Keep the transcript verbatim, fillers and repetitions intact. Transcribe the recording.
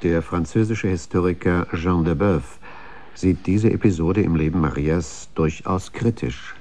Der französische Historiker Jean Deboeuf sieht diese Episode im Leben Marias durchaus kritisch.